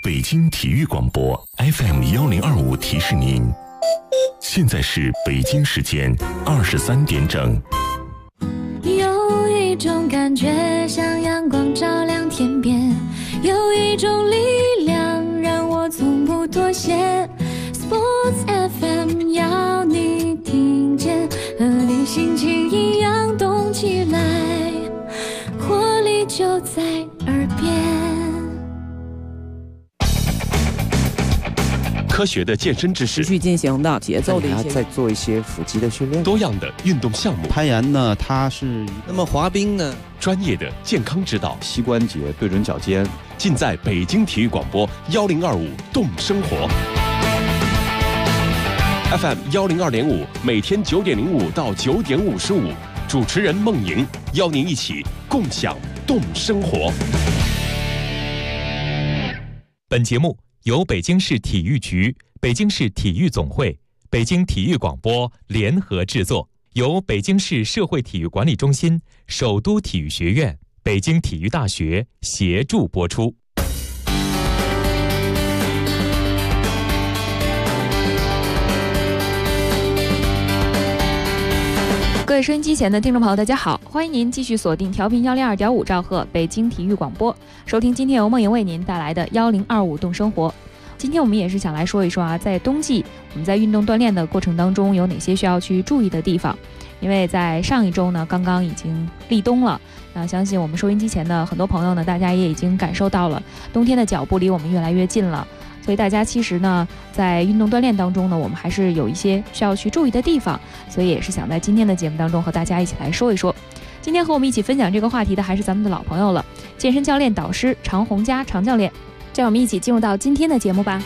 北京体育广播 FM1025提示您，现在是北京时间23点整。 有一种感觉像阳光照亮天边，有一种力量让我从不妥协。Sports FM 要你听见，和你心情一样动起来，活力就在耳边。 科学的健身知识， 持续进行的节奏的一些， 再做一些腹肌的训练， 多样的运动项目， 攀岩呢，它是那么滑冰呢， 专业的健康指导， 膝关节对准脚尖， 尽在北京体育广播1025动生活 FM102.5，每天9点05到9点55，主持人孟莹邀您一起共享动生活。 本节目由北京市体育局、北京市体育总会、北京体育广播联合制作，由北京市社会体育管理中心、首都体育学院、北京体育大学协助播出。 各位收音机前的听众朋友，大家好，欢迎您继续锁定调频102.5兆赫北京体育广播，收听今天由梦莹为您带来的1025动生活。今天我们也是想来说一说啊，在冬季我们在运动锻炼的过程当中有哪些需要去注意的地方。因为在上一周呢，刚刚已经立冬了，相信我们收音机前的很多朋友呢，大家也已经感受到了冬天的脚步离我们越来越近了。所以大家其实呢，在运动锻炼当中呢，我们还是有一些需要去注意的地方，所以也是想在今天的节目当中和大家一起来说一说。今天和我们一起分享这个话题的还是咱们的老朋友了，健身教练导师常洪佳常教练。这样我们一起进入到今天的节目吧。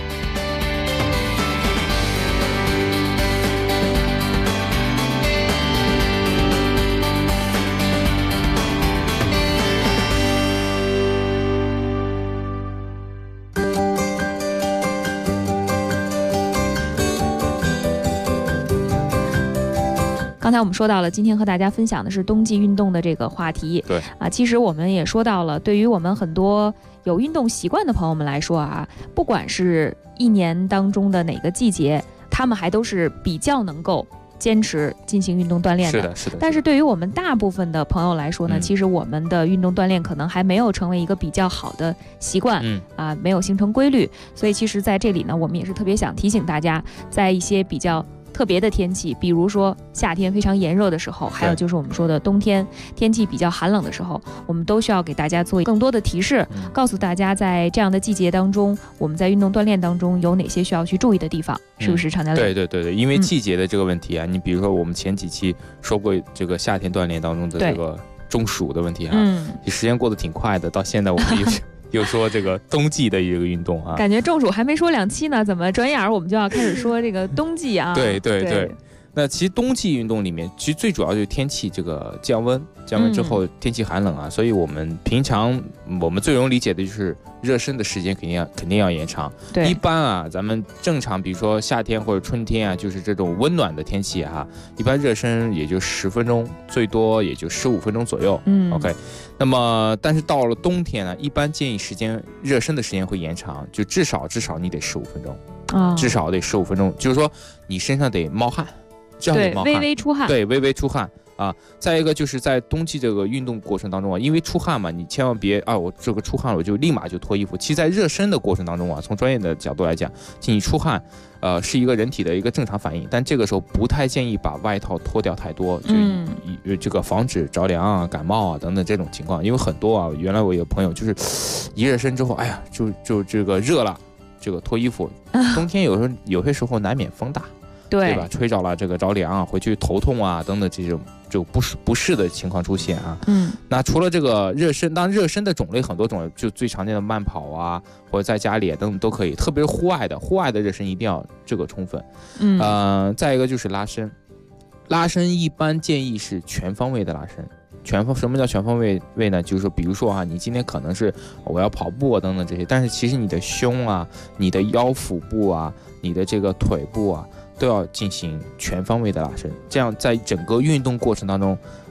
刚才我们说到了，今天和大家分享的是冬季运动的这个话题。 对啊，其实我们也说到了，对于我们很多有运动习惯的朋友们来说啊，不管是一年当中的哪个季节，他们还都是比较能够坚持进行运动锻炼的。 是的，是的。 但是对于我们大部分的朋友来说呢，其实我们的运动锻炼可能还没有成为一个比较好的习惯，没有形成规律。所以其实在这里呢，我们也是特别想提醒大家，在一些比较特别的天气，比如说夏天非常炎热的时候，还有就是我们说的冬天天气比较寒冷的时候，我们都需要给大家做更多的提示，告诉大家在这样的季节当中，我们在运动锻炼当中有哪些需要去注意的地方，是不是常教练？ 对，因为季节的这个问题啊，你比如说我们前几期说过这个夏天锻炼当中的这个中暑的问题啊，时间过得挺快的，到现在我们又说这个冬季的一个运动啊， 感觉中暑还没说2期呢，怎么转眼我们就要开始说这个冬季啊？ 对。那其实冬季运动里面，其实最主要就是天气这个降温之后天气寒冷啊，所以我们平常我们最容易理解的就是热身的时间肯定要延长。 对， 一般啊，咱们正常比如说夏天或者春天啊，就是这种温暖的天气哈，一般热身也就10分钟，最多也就15分钟左右。OK。那么但是到了冬天呢，一般建议热身的时间会延长，就至少你得15分钟，至少得15分钟，就是说你身上得冒汗。 对，微微出汗。 对，微微出汗啊。再一个就是在冬季这个运动过程当中啊，因为出汗嘛，你千万别我这个出汗了我就立马就脱衣服。其实在热身的过程当中啊，从专业的角度来讲，你出汗是一个人体的一个正常反应，但这个时候不太建议把外套脱掉太多，就这个防止着凉啊、感冒啊等等这种情况。因为很多啊，原来我有朋友就是一热身之后，哎呀，就这个热了，这个脱衣服。冬天有些时候难免风大。对吧？吹着了这个着凉啊，回去头痛啊等等这种就不适的情况出现啊。那除了这个热身，当然热身的种类很多种，就最常见的慢跑啊，或者在家里等等都可以。特别是户外的热身一定要这个充分。再一个就是拉伸一般建议是全方位的拉伸。什么叫全方位呢？就是说，比如说啊，你今天可能是我要跑步啊等等这些，但是其实你的胸啊、你的腰腹部啊、你的这个腿部啊，都要进行全方位的拉伸，这样在整个运动过程当中，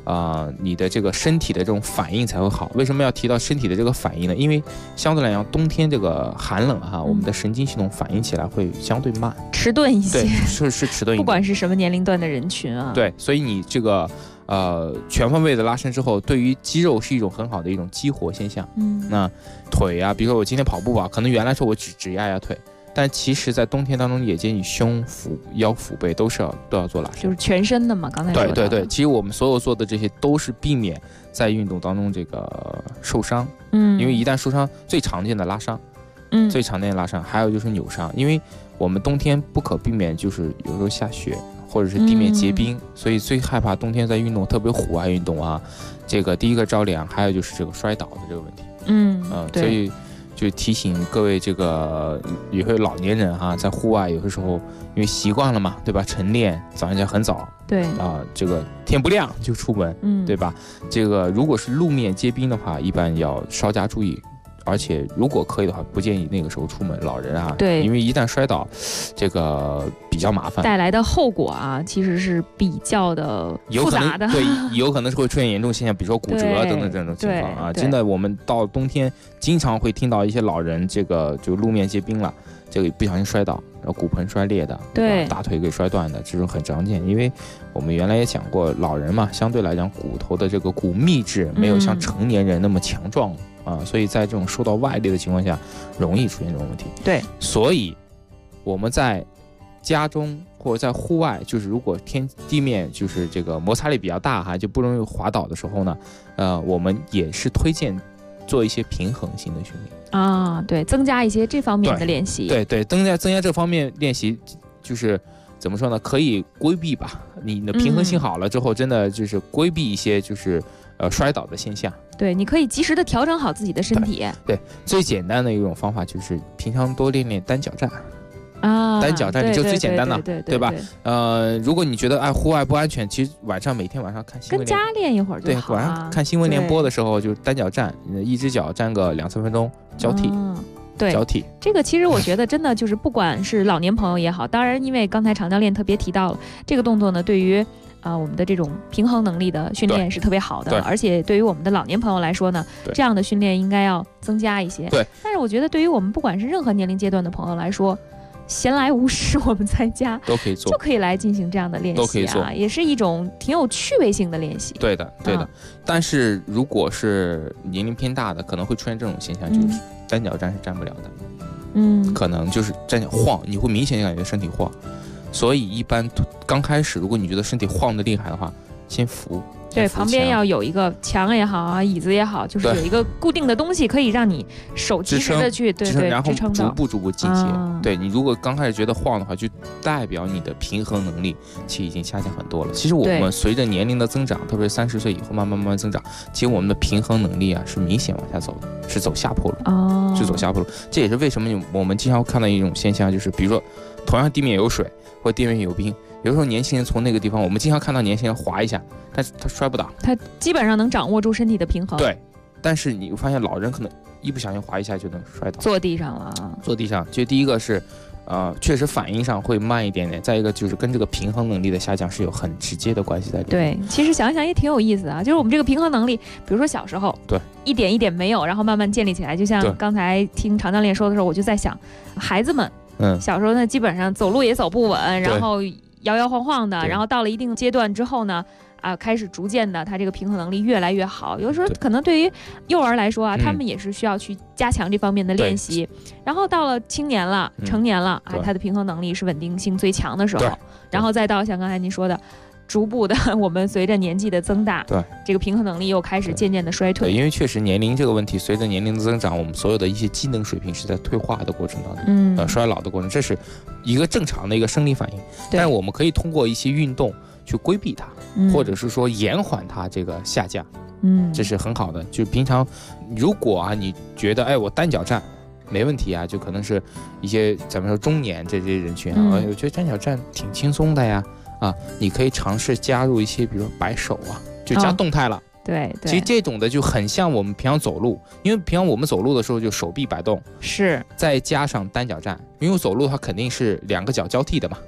你的这个身体的这种反应才会好。为什么要提到身体的这个反应呢？因为相对来讲，冬天这个寒冷哈，我们的神经系统反应起来会相对慢， 迟钝一些， 对，是迟钝一点。 不管是什么年龄段的人群啊， 对，所以你这个全方位的拉伸之后，对于肌肉是一种很好的一种激活现象。那腿啊，比如说我今天跑步吧，可能原来说我只压压腿。但其实，在冬天当中，也建议胸、腹、腰、腹背都要做拉伸， 就是全身的嘛。刚才说的对，其实我们所有做的这些都是避免在运动当中这个受伤。因为一旦受伤，最常见的拉伤，最常见的拉伤，还有就是扭伤。因为我们冬天不可避免就是有时候下雪，或者是地面结冰，所以最害怕冬天在运动，特别户外运动啊，这个第一个着凉，还有就是这个摔倒的这个问题。 对， 所以就提醒各位这个有些老年人哈，在户外有的时候因为习惯了嘛，对吧？晨练早上起来很早， 对这个天不亮就出门，对吧？这个如果是路面结冰的话，一般要稍加注意。而且如果可以的话，不建议那个时候出门，老人啊， 对， 因为一旦摔倒，这个比较麻烦， 带来的后果啊，其实是比较的复杂的， 对，有可能是会出现严重现象，比如说骨折等等这种情况啊。真的，我们到冬天经常会听到一些老人这个就路面结冰了，这个不小心摔倒，然后骨盆摔裂的， 对， 大腿给摔断的，这种很常见。因为我们原来也讲过，老人嘛，相对来讲骨头的这个骨密质没有像成年人那么强壮。所以在这种受到外力的情况下，容易出现这种问题。 对， 所以我们在家中或者在户外，就是如果地面就是这个摩擦力比较大哈，就不容易滑倒的时候呢，我们也是推荐做一些平衡性的训练啊，对，增加一些这方面的练习。 对，增加这方面练习，就是怎么说呢？可以规避吧。你的平衡性好了之后，真的就是规避一些就是摔倒的现象。 对，你可以及时的调整好自己的身体。 对，最简单的一种方法就是平常多练练单脚站。单脚站你就最简单的，对吧？如果你觉得户外不安全，其实每天晚上看新闻， 跟家练一会儿就好。 对，晚上看新闻联播的时候就单脚站，一只脚站个2-3分钟，交替。 对， 交替。 这个其实我觉得真的就是不管是老年朋友也好，当然因为刚才常教练特别提到了这个动作呢，对于我们的这种平衡能力的训练是特别好的，而且对于我们的老年朋友来说呢，这样的训练应该要增加一些。 对， 但是我觉得对于我们不管是任何年龄阶段的朋友来说，闲来无事我们在家都可以做， 就可以来进行这样的练习， 都可以做， 也是一种挺有趣味性的练习。 对的。但是如果是年龄偏大的，可能会出现这种现象，就是单脚站是站不了的。可能就是站脚晃，你会明显感觉身体晃。所以一般刚开始，如果你觉得身体晃得厉害的话，先扶。 对，旁边要有一个墙也好啊，椅子也好，就是有一个固定的东西可以让你手及时的去对， 然后逐步进阶。对，你如果刚开始觉得晃的话，就代表你的平衡能力其实已经下降很多了。其实我们随着年龄的增长，特别是30岁以后慢慢增长，其实我们的平衡能力啊是明显往下走的，是走下坡路。是走下坡路。这也是为什么我们经常会看到一种现象，就是比如说同样地面有水或地面有冰，有时候年轻人从那个地方，我们经常看到年轻人滑一下，但是他摔不倒， 他基本上能掌握住身体的平衡。 对，但是你会发现老人可能一不小心滑一下就能摔倒， 坐地上了。 坐地上，就第一个是确实反应上会慢一点点，再一个就是跟这个平衡能力的下降是有很直接的关系在里面。 对，其实想一想也挺有意思啊，就是我们这个平衡能力，比如说小时候， 对， 一点一点没有，然后慢慢建立起来。就像刚才听常教练说的时候，我就在想，孩子们，小时候呢，基本上走路也走不稳，然后摇摇晃晃的，然后到了一定阶段之后呢，开始逐渐的，他这个平衡能力越来越好。有时候可能对于幼儿来说啊，他们也是需要去加强这方面的练习。然后到了青年了、成年了，他的平衡能力是稳定性最强的时候。然后再到像刚才您说的，逐步的我们随着年纪的增大， 对这个平衡能力又开始渐渐的衰退。 因为确实年龄这个问题，随着年龄的增长，我们所有的一些机能水平是在退化的过程当中，衰老的过程，这是一个正常的一个生理反应。但是我们可以通过一些运动去规避它，或者是说延缓它这个下降，这是很好的。就平常如果你觉得我单脚站没问题啊，就可能是一些咱们说中年这些人群我觉得单脚站挺轻松的呀，你可以尝试加入一些比如说摆手就加动态了。 对， 其实这种的就很像我们平常走路，因为平常我们走路的时候就手臂摆动， 是再加上单脚站，因为走路它肯定是2个脚交替的嘛，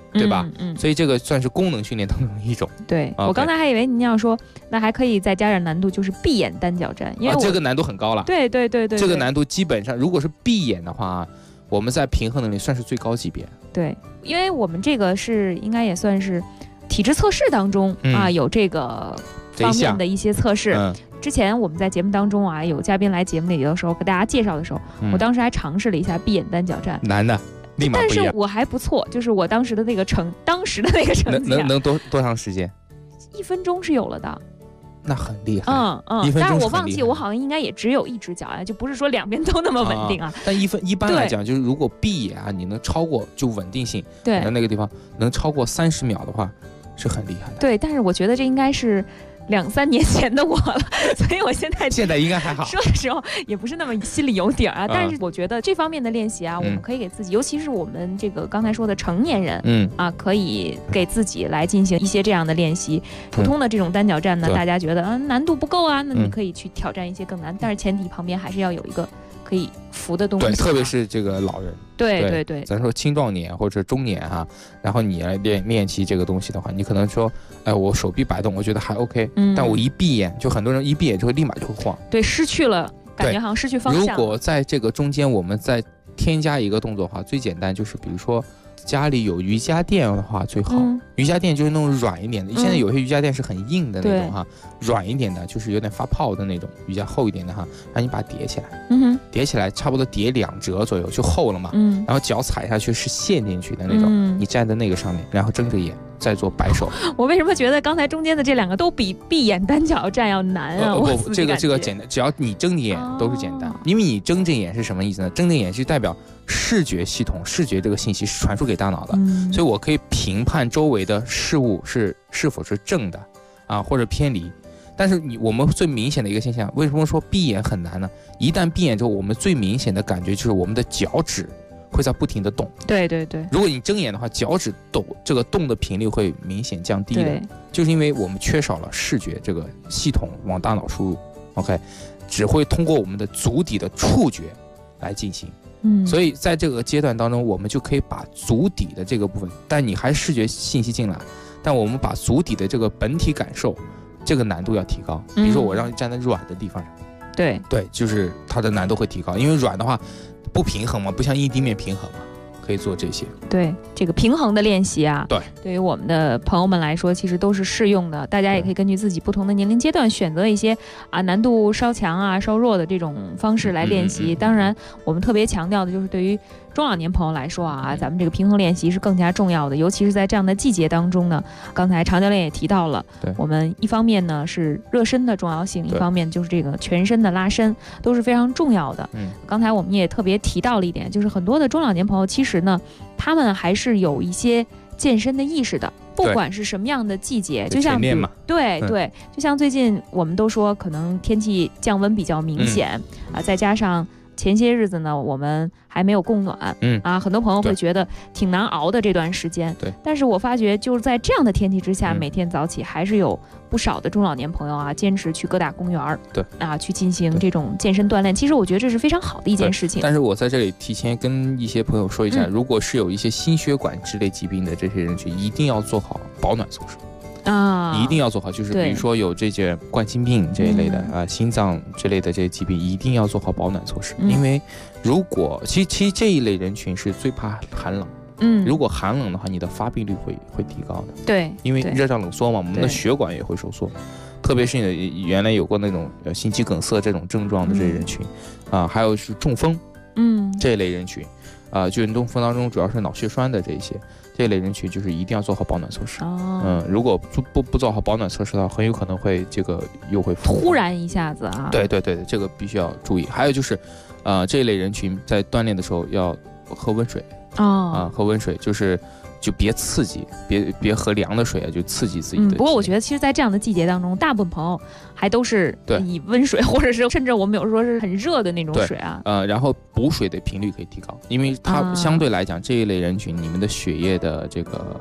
对吧？所以这个算是功能训练当中的一种。 对，我刚才还以为您要说，那还可以再加点难度，就是闭眼单脚站，因为这个难度很高了。 对， 这个难度基本上如果是闭眼的话，我们在平衡能力算是最高级别。 对，因为我们这个是应该也算是体质测试当中有这个方面的一些测试。之前我们在节目当中有嘉宾来节目里的时候，给大家介绍的时候，我当时还尝试了一下闭眼单脚站， 难的。 但是我还不错，就是我当时的那个成绩能多长时间 ？1分钟是有了的。 那很厉害。 但是我忘记我好像应该也只有一只脚就不是说两边都那么稳定啊。 但一般来讲，就是如果闭眼你能超过就稳定性，对，那个地方能超过30秒的话，是很厉害的。 对，但是我觉得这应该是2-3年前的我了，所以我现在应该还好。 说的时候也不是那么心里有底儿但是我觉得这方面的练习我们可以给自己，尤其是我们这个刚才说的成年人，可以给自己来进行一些这样的练习。普通的这种单脚站呢，大家觉得难度不够那你可以去挑战一些更难，但是前提旁边还是要有一个可以扶的东西。 对，特别是这个老人。 对， 咱说青壮年或者中年然后你来练习这个东西的话，你可能说，我手臂摆动，我觉得还 OK，但我一闭眼，就很多人一闭眼之后立马就会晃， 对，失去了，感觉好像失去方向。 如果在这个中间我们再添加一个动作的话，最简单就是比如说家里有瑜伽垫的话最好。瑜伽垫就是那种软一点的，现在有些瑜伽垫是很硬的那种软一点的就是有点发泡的那种瑜伽，厚一点的让你把它叠起来，叠起来差不多叠2折左右就厚了嘛，然后脚踩下去是陷进去的那种，你站在那个上面，然后睁着眼再做摆手。 我为什么觉得刚才中间的这2个都比闭眼单脚站要难不，这个简单，只要你睁着眼都是简单，因为你睁着眼是什么意思呢？睁着眼是代表视觉系统，视觉这个信息是传输给大脑的，所以我可以评判周围的事物是否是正的或者偏离。但是我们最明显的一个现象，为什么说闭眼很难呢？一旦闭眼之后，我们最明显的感觉就是我们的脚趾会在不停的动。 对， 如果你睁眼的话，脚趾这个动的频率会明显降低的，就是因为我们缺少了视觉这个系统往大脑输入 ，OK， 只会通过我们的足底的触觉来进行。所以在这个阶段当中，我们就可以把足底的这个部分，但你还视觉信息进来，但我们把足底的这个本体感受，这个难度要提高。比如说我让你站在软的地方上，对，就是它的难度会提高，因为软的话不平衡嘛，不像硬地面平衡嘛，可以做这些。 对，这个平衡的练习对于我们的朋友们来说，其实都是适用的。大家也可以根据自己不同的年龄阶段，选择一些难度稍强稍弱的这种方式来练习。当然，我们特别强调的就是对于中老年朋友来说咱们这个平衡练习是更加重要的，尤其是在这样的季节当中呢。刚才常教练也提到了，我们一方面呢是热身的重要性，一方面就是这个全身的拉伸都是非常重要的。刚才我们也特别提到了一点，就是很多的中老年朋友其实呢，他们还是有一些健身的意识的，不管是什么样的季节，就像对，就像最近我们都说可能天气降温比较明显再加上前些日子呢我们还没有供暖很多朋友会觉得挺难熬的这段时间。 对， 但是我发觉就是在这样的天气之下，每天早起还是有不少的中老年朋友坚持去各大公园去进行这种健身锻炼。其实我觉得这是非常好的一件事情。 但是我在这里提前跟一些朋友说一下，如果是有一些心血管之类疾病的这些人群，一定要做好保暖措施一定要做好，就是比如说有这些冠心病这一类的心脏之类的这些疾病，一定要做好保暖措施。因为如果其实这一类人群是最怕寒冷，如果寒冷的话，你的发病率会提高的。 对， 因为热胀冷缩嘛，我们的血管也会收缩。特别是你原来有过那种心肌梗塞这种症状的这些人群还有是中风这一类人群就中风当中主要是脑血栓的这一类人群，就是一定要做好保暖措施。如果不做好保暖措施的话，很有可能会这个又会突然一下子对，这个必须要注意。还有就是这一类人群在锻炼的时候要喝温水喝温水，就别刺激，别喝凉的水就刺激自己的。 不过我觉得其实在这样的季节当中，大部分朋友还都是以温水或者是甚至我们有时候是很热的那种水然后补水的频率可以提高，因为它相对来讲这一类人群，你们的血液的这个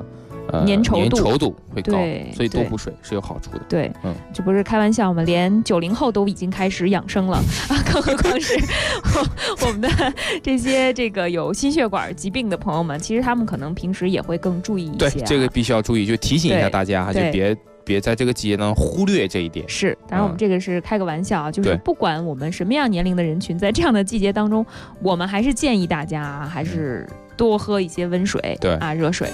粘稠度会高， 对， 所以多补水是有好处的。 对，这不是开玩笑吗？连90后都已经开始养生了啊，更何况是我们的这些有心血管疾病的朋友们，其实他们可能平时也会更注意一些。 对，这个必须要注意，就提醒一下大家，就别在这个季节呢忽略这一点。 是，当然我们这个是开个玩笑啊，就是不管我们什么样年龄的人群，在这样的季节当中，我们还是建议大家还是多喝一些温水，对啊，热水。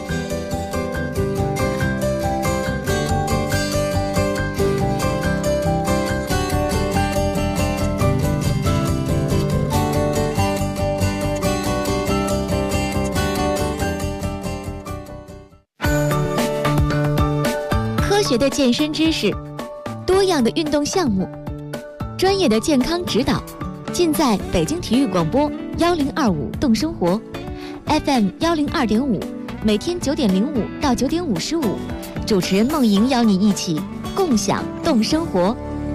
科学的健身知识，多样的运动项目，专业的健康指导，尽在北京体育广播1025动生活 FM 102.5，每天9点05到9点55，主持人梦莹邀你一起共享动生活。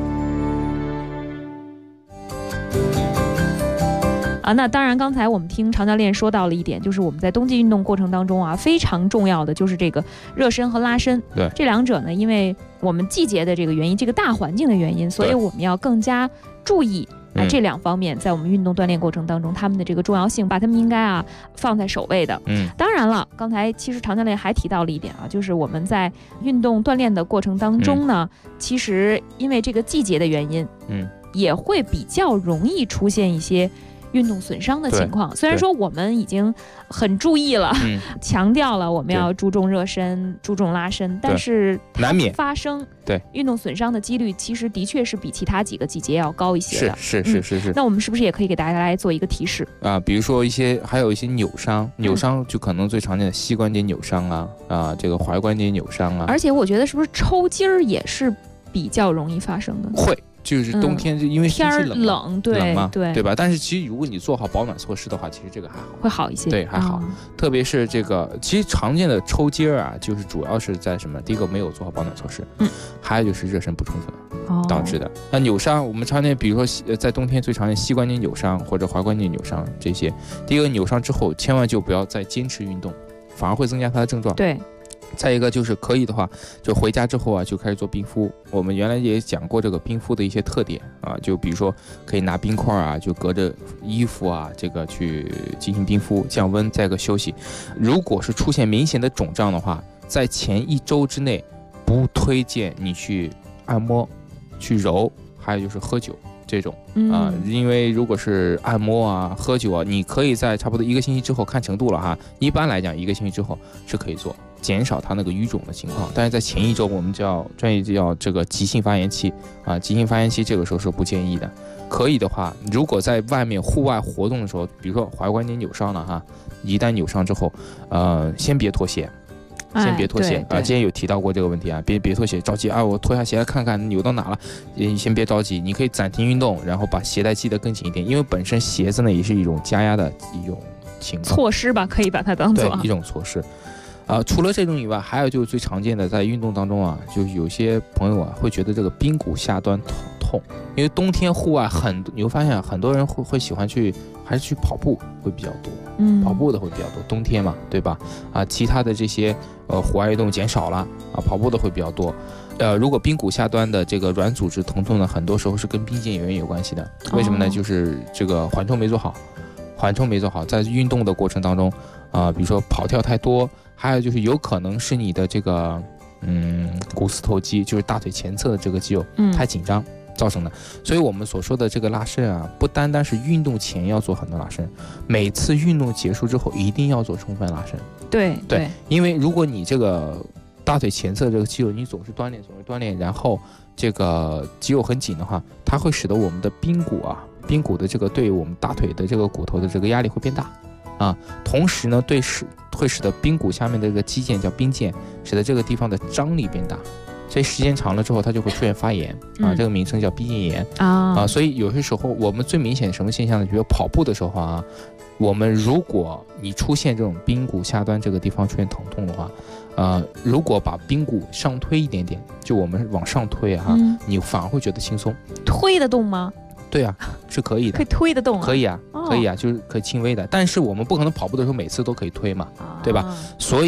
啊，那当然，刚才我们听常教练说到了一点，就是我们在冬季运动过程当中啊，非常重要的就是这个热身和拉伸。 对， 这两者呢，因为我们季节的这个原因，这个大环境的原因，所以我们要更加注意这两方面，在我们运动锻炼过程当中，他们的这个重要性，把他们应该放在首位的。当然了，刚才其实常教练还提到了一点啊，就是我们在运动锻炼的过程当中呢，其实因为这个季节的原因，也会比较容易出现一些运动损伤的情况。虽然说我们已经很注意了，强调了我们要注重热身、注重拉伸，但是难免发生运动损伤的几率，其实的确是比其他几个季节要高一些的。 是。 那我们是不是也可以给大家来做一个提示啊？比如说还有一些扭伤就可能最常见的膝关节扭伤啊，这个踝关节扭伤啊。 而且我觉得是不是抽筋儿也是比较容易发生的？ 会。就是冬天，就因为天气冷嘛， 对吧？但是其实如果你做好保暖措施的话，其实这个还好， 会好一些。 对，还好。特别是这个，其实常见的抽筋儿啊，就是主要是在什么？第一个没有做好保暖措施，还有就是热身不充分导致的。那扭伤，我们常见，比如说在冬天最常见膝关节扭伤或者踝关节扭伤这些，第一个扭伤之后，千万就不要再坚持运动，反而会增加它的症状。 对。 再一个就是可以的话，就回家之后啊，就开始做冰敷。我们原来也讲过这个冰敷的一些特点啊，就比如说可以拿冰块啊，就隔着衣服啊，这个去进行冰敷，降温，再一个休息。如果是出现明显的肿胀的话，在前1周之内，不推荐你去按摩、去揉，还有就是喝酒。这种因为如果是按摩啊、喝酒啊，你可以在差不多1个星期之后看程度了哈。一般来讲，1个星期之后是可以做，减少它那个淤肿的情况。但是在前1周，我们专业叫这个急性发炎期啊，急性发炎期这个时候是不建议的。可以的话，如果在外面户外活动的时候，比如说踝关节扭伤了哈，一旦扭伤之后，先别脱鞋。先别脱鞋啊！今天有提到过这个问题啊，别脱鞋，着急啊！我脱下鞋来看看扭到哪了，先别着急，你可以暂停运动，然后把鞋带系得更紧一点，因为本身鞋子呢也是一种加压的一种情况措施吧，可以把它当做一种措施。除了这种以外，还有就是最常见的在运动当中啊，就是有些朋友啊会觉得这个髌骨下端痛，因为冬天户外你会发现很多人会喜欢还是去跑步会比较多，跑步的会比较多，冬天嘛，对吧？其他的这些户外运动减少了啊，跑步的会比较多。如果髌骨下端的这个软组织疼痛呢，很多时候是跟髌腱炎有关系的。为什么呢？就是这个缓冲没做好，在运动的过程当中比如说跑跳太多，还有就是有可能是你的这个股四头肌，就是大腿前侧的这个肌肉太紧张造成的。所以我们所说的这个拉伸啊，不单单是运动前要做很多拉伸，每次运动结束之后一定要做充分拉伸。 对， 因为如果你这个大腿前侧这个肌肉你总是锻炼，然后这个肌肉很紧的话，它会使得我们的髌骨的这个对我们大腿的这个骨头的这个压力会变大啊，同时呢会使得髌骨下面的这个肌腱叫髌腱，使得这个地方的张力变大。所以时间长了之后，它就会出现发炎这个名称叫髌腱炎所以有些时候我们最明显的什么现象呢？比如跑步的时候我们如果你出现这种髌骨下端这个地方出现疼痛的话，如果把髌骨上推一点点，就我们往上推你反而会觉得轻松。 推得动吗？ 对啊，是可以的， 可以推得动可以啊，就是可以轻微的。但是我们不可能跑步的时候每次都可以推嘛，对吧？所以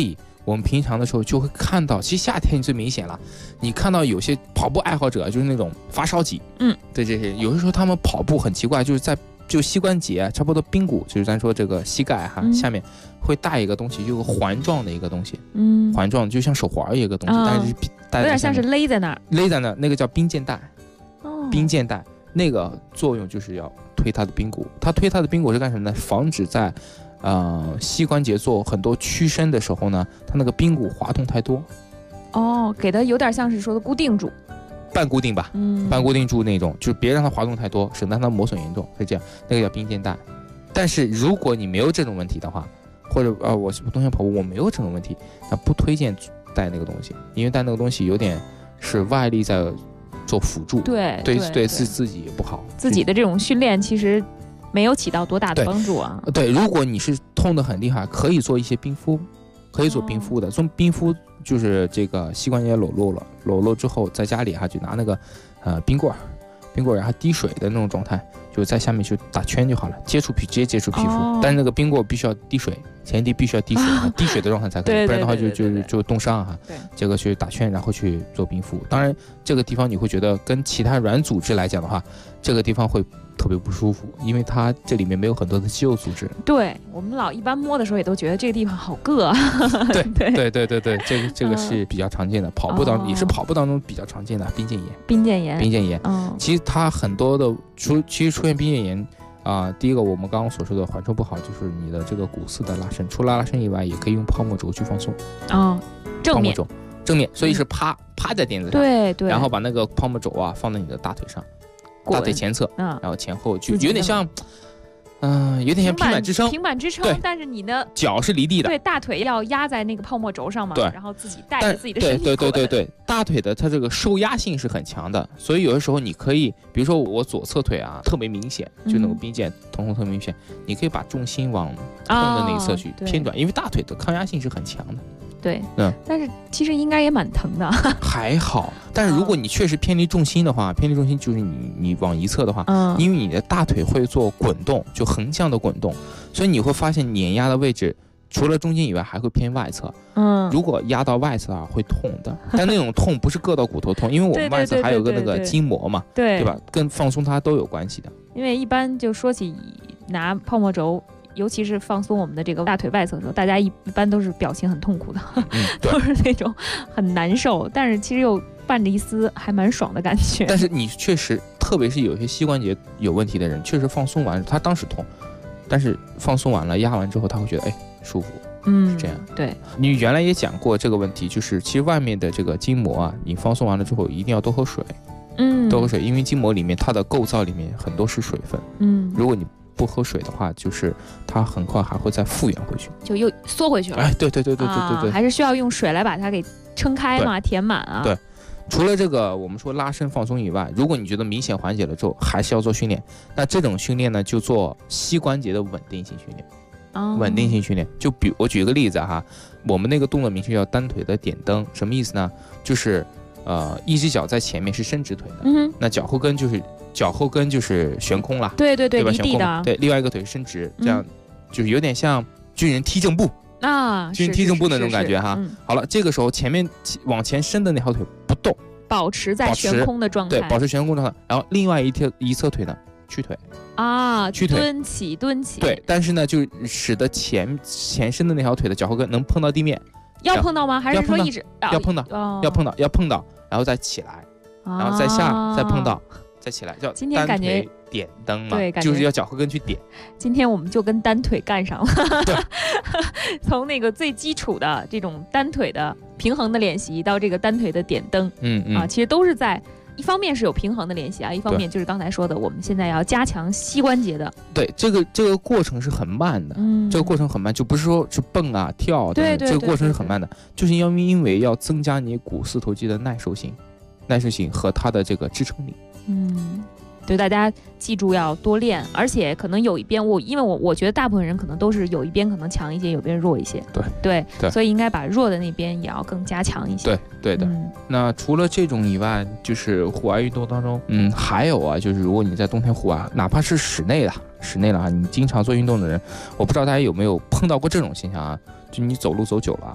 我们平常的时候就会看到，其实夏天最明显了，你看到有些跑步爱好者就是那种发烧级，对这些，有的时候他们跑步很奇怪，就是在就膝关节差不多髌骨，就是咱说这个膝盖哈、下面会带一个东西，有个环状的一个东西，环状就像手环一个东西，但是带有点像是勒在那儿， 那个叫髌腱带，髌腱带那个作用就是要推它的髌骨，它推它的髌骨是干什么呢？防止在膝关节做很多屈伸的时候呢，它那个髌骨滑动太多。 给它有点像是说的固定住。 半固定吧，半固定住那种，就是别让它滑动太多，省得它磨损严重，是这样。那个叫髌腱带。但是如果你没有这种问题的话，或者我是冬天跑步我没有这种问题，那不推荐带那个东西，因为带那个东西有点是外力在做辅助，对自己也不好， 自己的这种训练其实没有起到多大的帮助啊。 对，如果你是痛得很厉害，可以做一些冰敷，可以做冰敷的，做冰敷。就是这个膝关节裸露之后，在家里就拿那个冰棍儿，然后滴水的那种状态，就在下面去打圈就好了，直接接触皮肤。但是那个冰棍必须要滴水，前提必须要滴水，滴水的状态才可以，不然的话就冻伤哈。这个去打圈，然后去做冰敷。当然，这个地方你会觉得跟其他软组织来讲的话，这个地方会特别不舒服，因为它这里面没有很多的肌肉组织。 对，我们一般摸的时候也都觉得这个地方好硌啊。 对，这个是比较常见的，跑步当中也是跑步当中比较常见的髌腱炎。其实它很多的出现髌腱炎第一个我们刚刚所说的缓冲不好，就是你的这个骨刺的拉伸。除了拉伸以外，也可以用泡沫轴去放松。 正面， 所以是趴在垫子上，对，然后把那个泡沫轴放在你的大腿上。大腿前侧，然后前后就有点像，有点像平板支撑， 对，但是你的脚是离地的， 对，大腿要压在那个泡沫轴上嘛，对，然后自己带着自己的身体对，大腿的它这个受压性是很强的，所以有的时候你可以，比如说我左侧腿特别明显，就那种髌腱疼痛特别明显，你可以把重心往痛的那一侧去偏转，因为大腿的抗压性是很强的。 对，但是其实应该也蛮疼的， 还好。但是如果你确实偏离重心的话，偏离重心就是你往一侧的话，因为你的大腿会做滚动，就横向的滚动，所以你会发现碾压的位置除了中间以外还会偏外侧。如果压到外侧会痛的，但那种痛不是硌到骨头痛，因为我们外侧还有个那个筋膜嘛，对吧？跟放松它都有关系的。 因为一般就说起拿泡沫轴，尤其是放松我们的这个大腿外侧的时候，大家一般都是表情很痛苦的，都是那种很难受，但是其实又伴着一丝还蛮爽的感觉。 但是你确实，特别是有些膝关节有问题的人，确实放松完，他当时痛，但是放松完了压完之后，他会觉得舒服。是这样。 对， 你原来也讲过这个问题，就是其实外面的这个筋膜你放松完了之后一定要多喝水。多喝水，因为筋膜里面它的构造里面很多是水分。如果你不喝水的话，就是它很快还会再复原回去， 就又缩回去了。 对， 还是需要用水来把它给撑开嘛，填满啊。 对，除了这个我们说拉伸放松以外，如果你觉得明显缓解了之后，还是要做训练。那这种训练呢，就做膝关节的稳定性训练。稳定性训练，就我举个例子我们那个动作名称叫单腿的点蹬，什么意思呢？就是一只脚在前面是伸直腿的，那脚后跟就是悬空了， 对， 吧？ 离地的， 对，另外一个腿伸直，这样就是有点像军人踢正步军人踢正步的那种感觉好了，这个时候前面往前伸的那条腿不动， 保持在悬空的状态， 对，保持悬空状态，然后另外一侧腿呢屈腿屈腿蹲起， 对，但是呢就使得前伸的那条腿的脚后跟能碰到地面， 要碰到吗？还是说一直要碰到，然后再起来，然后再下，再碰到，再起来，叫单腿点蹬嘛，对，就是要脚后跟去点。 今天我们就跟单腿干上了，对，从那个最基础的这种单腿的平衡的练习到这个单腿的点蹬，其实都是在一方面是有平衡的练习一方面就是刚才说的，我们现在要加强膝关节的。 对，这个过程是很慢的，这个过程很慢，就不是说是蹦跳的，对，这个过程是很慢的，就是因为要增加你股四头肌的耐受性和它的这个支撑力。 对，大家记住要多练，而且可能有一边因为我觉得大部分人可能都是有一边可能强一些，有一边弱一些。对，所以应该把弱的那边也要更加强一些。 对的。那除了这种以外，就是户外运动当中，还有就是如果你在冬天户外，哪怕是室内了你经常做运动的人，我不知道大家有没有碰到过这种现象就你走路走久了，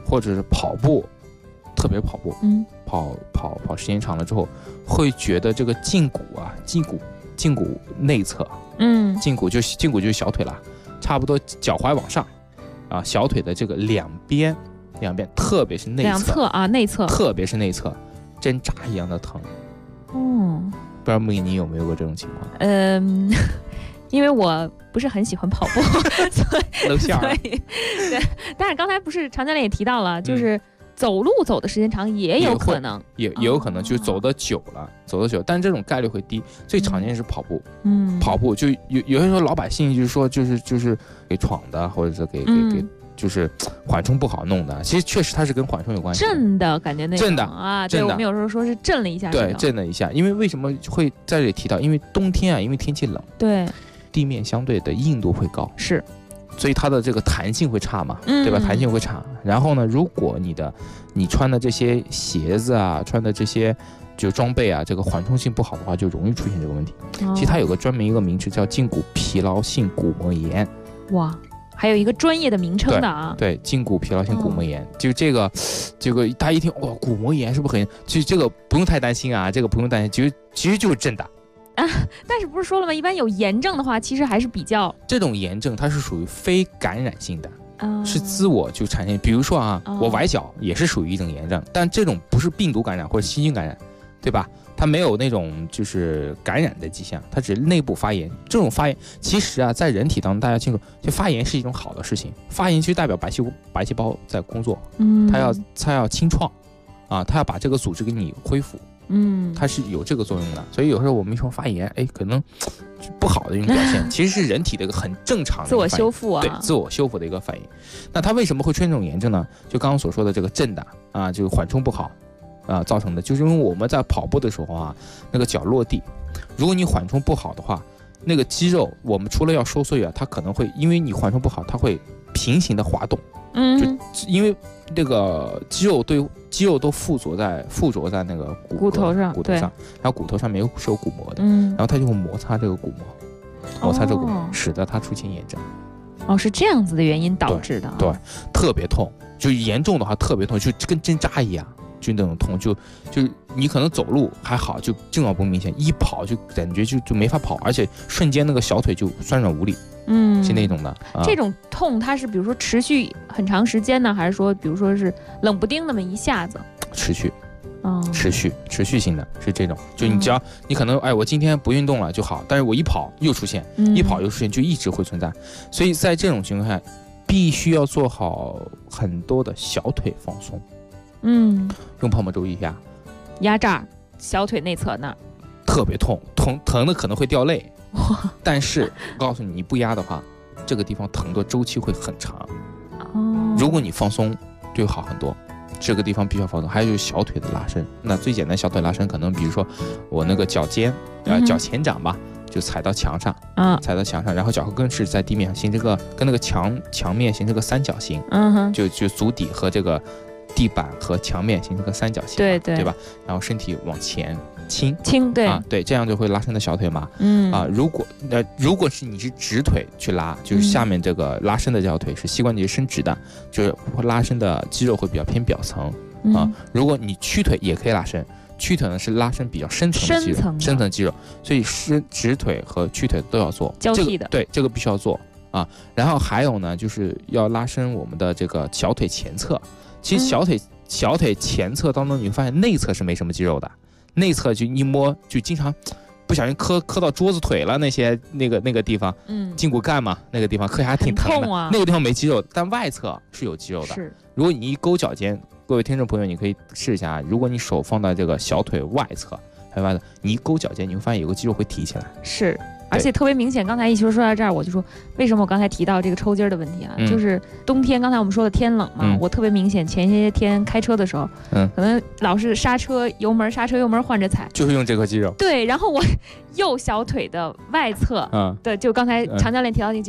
或者是跑步，特别跑步，跑时间长了之后，会觉得这个胫骨内侧，胫骨就是小腿啦，差不多脚踝往上，啊，小腿的这个两边，特别是内侧， 两侧啊，内侧， 特别是内侧，针扎一样的疼。不知道梦莹你有没有过这种情况？ 因为我不是很喜欢跑步，所以对。但是刚才不是常教练也提到了，就是走路走的时间长也有可能， 也有可能就走得久了，但这种概率会低。最常见是跑步，跑步就有些时候老百姓就是说就是给闯的，或者是给就是缓冲不好弄的，其实确实它是跟缓冲有关系。 震的感觉那种震的啊，对，我们有时候说是震了一下， 对，震了一下。因为为什么会在这里提到？因为冬天啊，因为天气冷， 对， 地面相对的硬度会高， 是， 所以它的这个弹性会差嘛，对吧？弹性会差。然后呢，如果你穿的这些鞋子啊，穿的这些就装备啊，这个缓冲性不好的话，就容易出现这个问题。其实它有个专门一个名词叫胫骨疲劳性骨膜炎。 哇，还有一个专业的名称的啊。 对，胫骨疲劳性骨膜炎，就这个大家一听，哇，骨膜炎是不是很？其实这个不用太担心啊，这个不用担心，其实就是震的。 但是不是说了吗？一般有炎症的话，其实还是比较这种炎症，它是属于非感染性的，是自我就产生。比如说啊，我崴脚也是属于一种炎症，但这种不是病毒感染或者细菌感染，对吧？它没有那种就是感染的迹象，它只是内部发炎。这种发炎其实啊，在人体当中大家清楚，就发炎是一种好的事情。发炎就代表白细胞在工作，它要清创啊，它要把这个组织给你恢复。它是有这个作用的，所以有时候我们说发炎，可能不好的一种表现，其实是人体的一个很正常的自我修复啊， 对，自我修复的一个反应。那它为什么会出现这种炎症呢？就刚刚所说的这个震的啊，就缓冲不好啊造成的，就是因为我们在跑步的时候啊，那个脚落地，如果你缓冲不好的话，那个肌肉我们除了要收缩以外，它可能会因为你缓冲不好，它会平行的滑动，就因为这个肌肉都附着在那个骨头上，然后骨头上面是有骨膜的，然后它就会摩擦这个骨膜，使得它出现炎症。 是这样子的原因导致的。 对，特别痛，就严重的话特别痛，就跟针扎一样，就那种痛，就你可能走路还好，就症状不明显，一跑就感觉就没法跑，而且瞬间那个小腿就酸软无力。是那种的。 这种痛它是比如说持续很长时间呢，还是说比如说是冷不丁那么一下子？持续性的是这种，就你只要你可能我今天不运动了就好，但是我一跑又出现，就一直会存在。所以在这种情况下，必须要做好很多的小腿放松。用泡沫轴一下， 压这儿小腿内侧那儿， 特别痛的可能会掉泪。但是我告诉你，你不压的话，这个地方疼的周期会很长。如果你放松，就好很多。这个地方必须要放松。还有就是小腿的拉伸，那最简单小腿拉伸，可能比如说我那个脚尖，脚前掌吧，就踩到墙上，然后脚后跟是在地面上形成个跟那个墙面形成个三角形，就足底和这个地板和墙面形成个三角形，对吧？然后身体往前倾，对，这样就会拉伸的小腿嘛。如果是你是直腿去拉，就是下面这个拉伸的这条腿是膝关节伸直的，就是拉伸的肌肉会比较偏表层啊。如果你屈腿也可以拉伸，屈腿呢是拉伸比较深层的肌肉，所以直腿和屈腿都要做交替的， 对，这个必须要做啊。然后还有呢，就是要拉伸我们的这个小腿前侧。其实小腿前侧当中，你会发现内侧是没什么肌肉的。内侧就一摸就经常不小心磕到桌子腿了，那个地方，胫骨干嘛，那个地方磕下还挺疼的，那个地方没肌肉，但外侧是有肌肉的。如果你一勾脚尖，各位听众朋友，你可以试一下啊，如果你手放在这个小腿外侧，你一勾脚尖，你会发现有个肌肉会提起来。是。而且特别明显，刚才一说到这儿，我就说为什么我刚才提到这个抽筋的问题啊？就是冬天，刚才我们说的天冷嘛，我特别明显，前些天开车的时候，可能老是刹车油门换着踩， 就是用这块肌肉。对， 然后我右小腿的外侧的，就刚才常教练提到那个肌肉，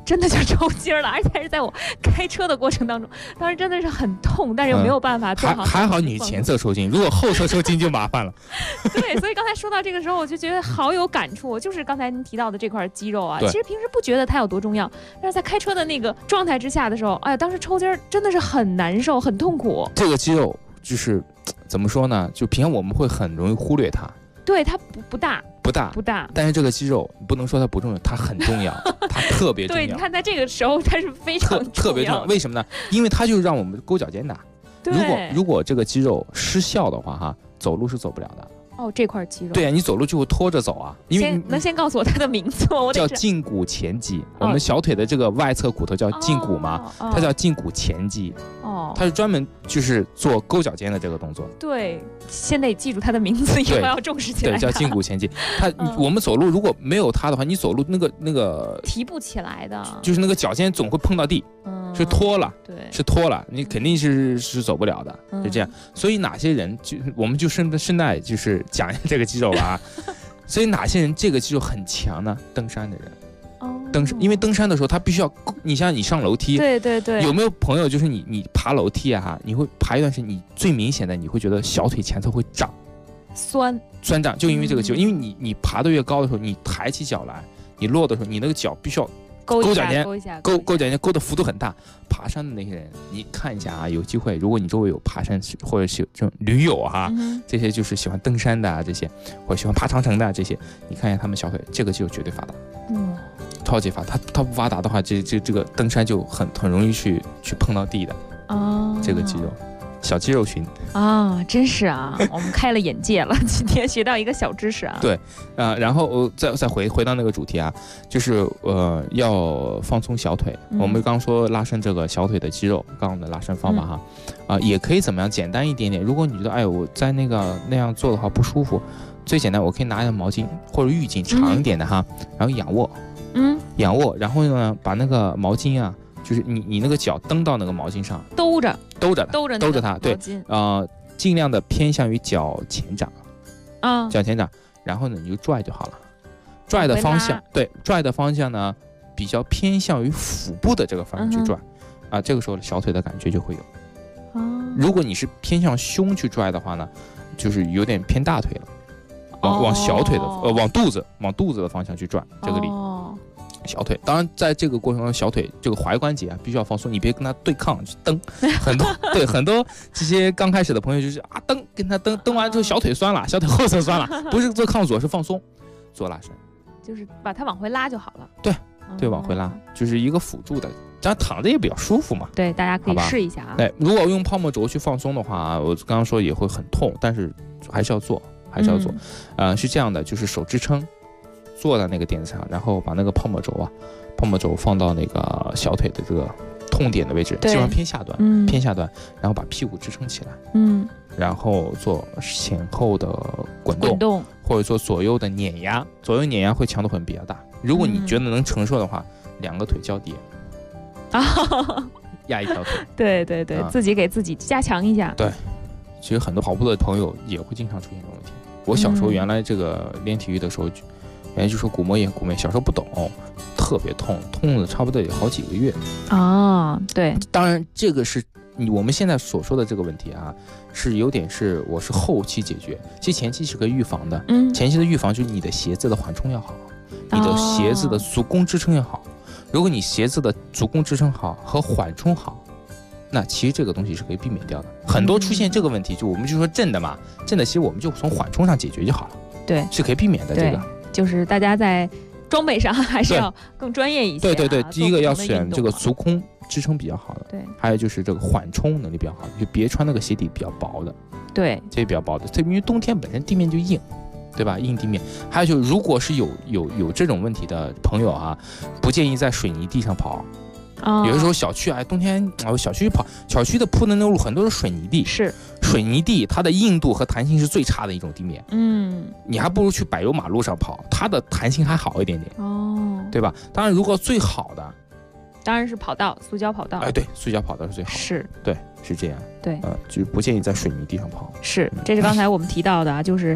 真的就抽筋了，而且还是在我开车的过程当中，当时真的是很痛，但是又没有办法做好。 还好你前侧抽筋，如果后侧抽筋就麻烦了。 对，所以刚才说到这个时候，我就觉得好有感触，就是刚才您提到的这块肌肉啊，其实平时不觉得它有多重要，但是在开车的那个状态之下的时候，哎呀，当时抽筋真的是很难受，很痛苦。 这个肌肉就是怎么说呢？就平常我们会很容易忽略它。 对，它不大， 但是这个肌肉你不能说它不重要，它很重要，它特别重要。 对，你看在这个时候它是非常特别重要。为什么呢？因为它就是让我们勾脚尖的。如果这个肌肉失效的话，哈，走路是走不了的。 哦，这块肌肉。 对啊，你走路就会拖着走啊。因为能先告诉我它的名字吗？ 叫胫骨前肌。我们小腿的这个外侧骨头叫胫骨嘛，它叫胫骨前肌。哦，它是专门就是做勾脚尖的这个动作。 对，先得记住它的名字，以后要重视起来。 对，叫胫骨前肌。我们走路如果没有它的话，你走路那个提不起来的， 就是那个脚尖总会碰到地。是脱了， 对， 是脱了，你肯定是走不了的，就这样。所以哪些人我们就顺带就是讲一下这个肌肉了啊。所以哪些人这个肌肉很强呢？登山的人，因为登山的时候他必须要，你像你上楼梯， 对， 有没有朋友就是你爬楼梯啊，你会爬一段时间，你最明显的你会觉得小腿前侧会胀，酸胀，就因为这个肌肉，因为你爬得越高的时候，你抬起脚来，你落的时候，你那个脚必须要。勾脚尖，勾脚尖，勾的幅度很大。爬山的那些人，你看一下啊，有机会，如果你周围有爬山或者是这种驴友哈，这些就是喜欢登山的啊，这些或者喜欢爬长城的这些，你看一下他们小腿，这个肌肉绝对发达，超级发达。它不发达的话，这个登山就很容易去碰到地的这个肌肉。小肌肉群啊，真是啊，我们开了眼界了，今天学到一个小知识啊。 对，然后再回到那个主题啊，就是要放松小腿。我们刚说拉伸这个小腿的肌肉，刚刚的拉伸方法哈，也可以怎么样简单一点点。如果你觉得哎我在那样做的话不舒服，最简单我可以拿一条毛巾或者浴巾长一点的哈，然后仰卧，然后呢把那个毛巾啊。就是你那个脚蹬到那个毛巾上， 兜着它，对，尽量的偏向于脚前掌，脚前掌，然后呢你就拽就好了，拽的方向呢比较偏向于腹部的这个方向去拽，这个时候小腿的感觉就会有。如果你是偏向胸去拽的话呢，就是有点偏大腿了，往小腿的往肚子的方向去拽，这个力。小腿，当然在这个过程中，小腿这个踝关节必须要放松，你别跟他对抗去蹬。很多这些刚开始的朋友就是跟他蹬完之后小腿酸了，小腿后侧酸了，不是做抗阻，是放松，做拉伸， 就是把它往回拉就好了。 对，往回拉，就是一个辅助的，这样躺着也比较舒服嘛。 对，大家可以试一下啊。 对，如果用泡沫轴去放松的话，我刚刚说也会很痛，但是还是要做。是这样的，就是手支撑。坐在那个垫子上，然后把那个泡沫轴放到那个小腿的这个痛点的位置，基本上偏下端，然后把屁股支撑起来，然后做前后的滚动，或者做左右的碾压，左右碾压会强度会比较大。如果你觉得能承受的话，两个腿交叠，压一条腿， 对，自己给自己加强一下。 对，其实很多跑步的朋友也会经常出现这种问题。我小时候原来这个练体育的时候。就说骨膜炎，小时候不懂，特别痛的差不多有好几个月对， 当然这个是我们现在所说的这个问题啊，是有点是我是后期解决，其实前期是可以预防的。前期的预防就是你的鞋子的缓冲要好，你的鞋子的足弓支撑要好。如果你鞋子的足弓支撑好和缓冲好，那其实这个东西是可以避免掉的。很多出现这个问题，就我们就说正的嘛，正的其实我们就从缓冲上解决就好了。 对， 是可以避免的这个。 就是大家在装备上还是要更专业一些。 对，第一个要选这个足弓支撑比较好的， 对， 还有就是这个缓冲能力比较好的，就别穿那个鞋底比较薄的， 对， 这些比较薄的，因为冬天本身地面就硬，对吧？硬地面。还有就是如果是有这种问题的朋友啊，不建议在水泥地上跑。有的时候小区冬天小区跑，小区的铺的那路很多是水泥地， 是水泥地，它的硬度和弹性是最差的一种地面。你还不如去柏油马路上跑，它的弹性还好一点点，对吧？当然，如果最好的， 当然是跑道，塑胶跑道。 对，塑胶跑道是最好的。 是， 对，是这样。 对， 就是不建议在水泥地上跑。 是，这是刚才我们提到的啊，就是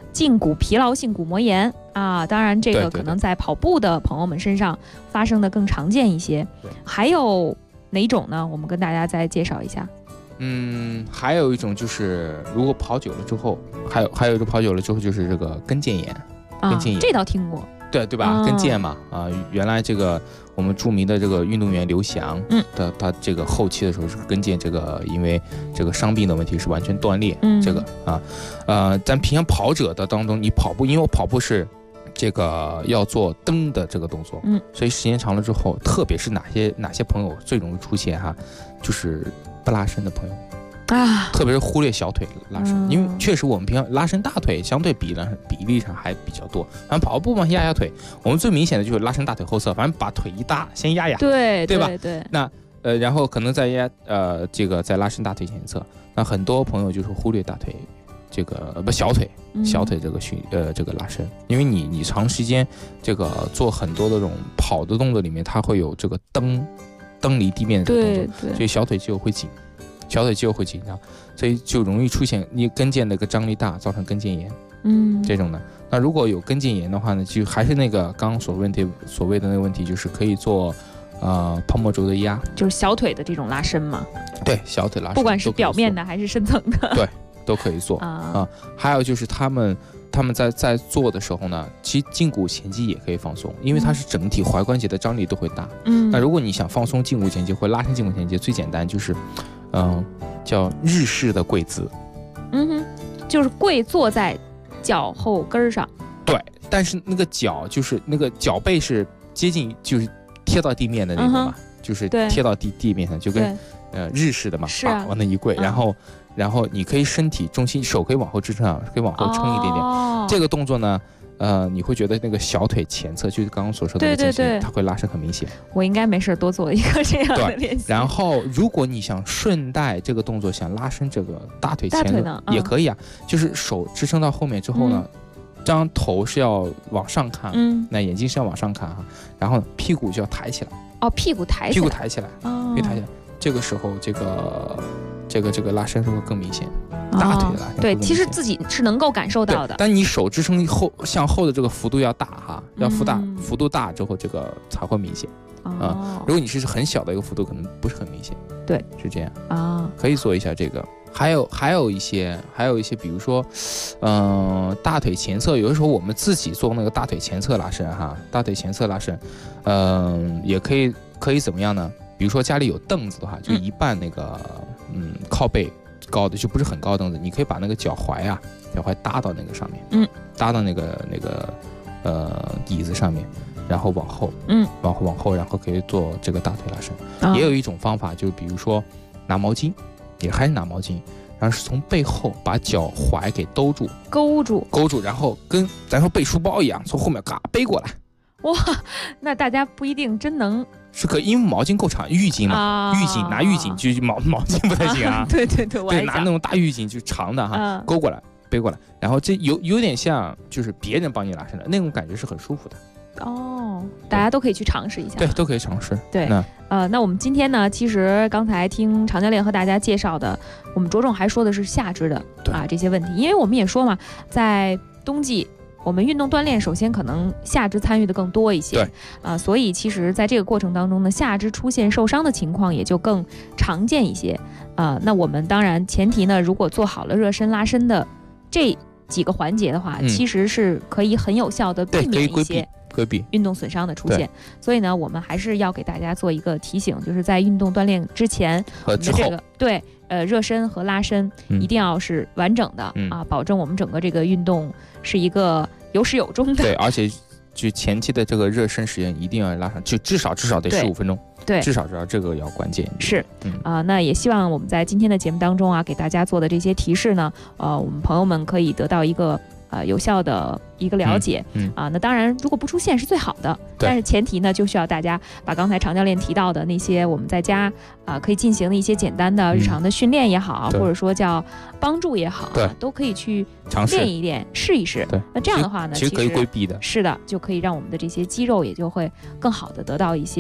胫骨疲劳性骨膜炎啊。当然，这个可能在跑步的朋友们身上发生的更常见一些。还有哪种呢？我们跟大家再介绍一下。 还有一种就是如果跑久了之后，还有一种跑久了之后就是这个跟腱炎。跟腱炎这倒听过。 对吧？跟腱嘛，原来这个我们著名的这个运动员刘翔，他这个后期的时候是跟腱这个因为这个伤病的问题是完全断裂，这个咱平常跑者的当中，你跑步，因为我跑步是这个要做蹬的这个动作，所以时间长了之后，特别是哪些朋友最容易出现就是不拉伸的朋友。特别是忽略小腿拉伸，因为确实我们平常拉伸大腿相对比例上还比较多。反正跑步嘛，压腿，我们最明显的就是拉伸大腿后侧，反正把腿一搭，先压，对吧？对。那然后可能再压再拉伸大腿前侧。那很多朋友就是忽略大腿这个小腿这个拉伸，因为你长时间这个做很多的这种跑的动作里面，它会有这个蹬离地面的这个动作，所以小腿肌肉会紧。所以就容易出现你跟腱的一个张力大，造成跟腱炎。这种的。那如果有跟腱炎的话呢，就还是那个刚刚所谓的那个问题，就是可以做泡沫轴的压， 就是小腿的这种拉伸嘛。 对，小腿拉伸， 不管是表面的还是深层的， 对，都可以做还有就是他们在做的时候呢，其实胫骨前肌也可以放松，因为它是整体踝关节的张力都会大。那如果你想放松胫骨前肌或拉伸胫骨前肌，最简单就是叫日式的跪姿。 就是跪坐在脚后跟上。对， 但是那个脚就是那个脚背是接近就是贴到地面的那种嘛，就是贴到地面上，就跟日式的嘛，往那一跪，然后你可以身体重心手可以往后支撑可以往后撑一点点。这个动作呢，你会觉得那个小腿前侧就是刚刚所说的对，它会拉伸很明显。 我应该没事多做一个这样的练习。 然后如果你想顺带这个动作想拉伸这个大腿前侧也可以啊，就是手支撑到后面之后呢，这样头是要往上看，那眼睛是要往上看然后屁股就要抬起来。屁股抬起来，这个时候这个拉伸是会更明显。大腿拉伸对，其实自己是能够感受到的。 但你手支撑向后的这个幅度要大要幅度大之后，这个才会明显。如果你是很小的一个幅度，可能不是很明显。对，是这样可以做一下这个。还有一些，比如说，大腿前侧，有的时候我们自己做那个大腿前侧拉伸大腿前侧拉伸，也可以怎么样呢？比如说家里有凳子的话，就一半那个靠背高的，就不是很高的凳子，你可以把那个脚踝搭到那个上面，搭到那个椅子上面，然后往后，然后可以做这个大腿拉伸。也有一种方法，就是比如说拿毛巾，还是拿毛巾，然后是从背后把脚踝给勾住，然后跟咱说背书包一样，从后面嘎背过来。 哇，那大家不一定真能。 是可以，因为毛巾够长，浴巾嘛，拿浴巾就毛巾不太行对，拿那种大浴巾就长的勾过来背过来，然后这有点像就是别人帮你拉伸的那种感觉，是很舒服的。 大家都可以去尝试一下。 对，都可以尝试。 对，那我们今天呢，其实刚才听常教练和大家介绍的，我们着重还说的是下肢的这些问题，因为我们也说嘛，在冬季。我们运动锻炼首先可能下肢参与的更多一些，所以其实在这个过程当中呢，下肢出现受伤的情况也就更常见一些。那我们当然前提呢，如果做好了热身拉伸的这几个环节的话，其实是可以很有效的避免一些运动损伤的出现。所以呢，我们还是要给大家做一个提醒，就是在运动锻炼之前和之后， 热身和拉伸一定要是完整的保证我们整个这个运动是一个有始有终的。 对，而且就前期的这个热身时间一定要拉上，就至少得15分钟。对，至少这个要关键。 是那也希望我们在今天的节目当中给大家做的这些提示呢，我们朋友们可以得到一个有效的一个了解。那当然如果不出现是最好的，但是前提呢就需要大家把刚才常教练提到的那些我们在家可以进行的一些简单的日常的训练也好，或者说叫帮助也好，都可以去练一练试一试。那这样的话呢， 其实可以规避的。 是的，就可以让我们的这些肌肉也就会更好的得到一些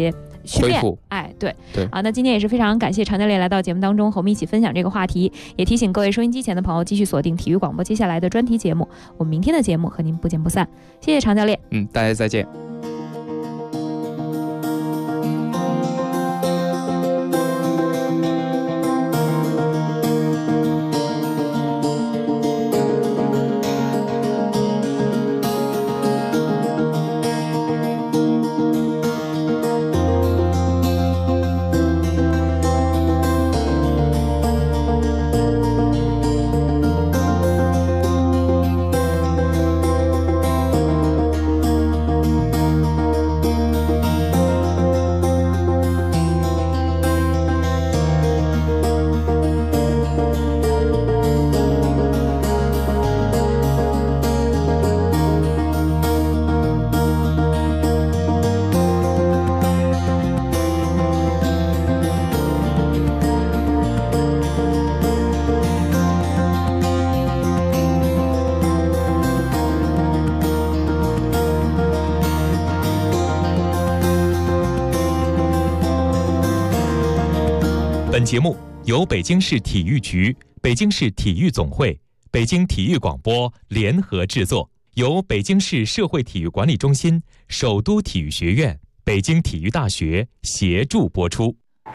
训练恢复。 对对啊，那今天也是非常感谢常教练来到节目当中和我们一起分享这个话题，也提醒各位收音机前的朋友继续锁定体育广播接下来的专题节目，我们明天的节目和您不见不散。谢谢常教练。 大家再见。 本节目由北京市体育局、北京市体育总会、北京体育广播联合制作，由北京市社会体育管理中心、首都体育学院、北京体育大学协助播出。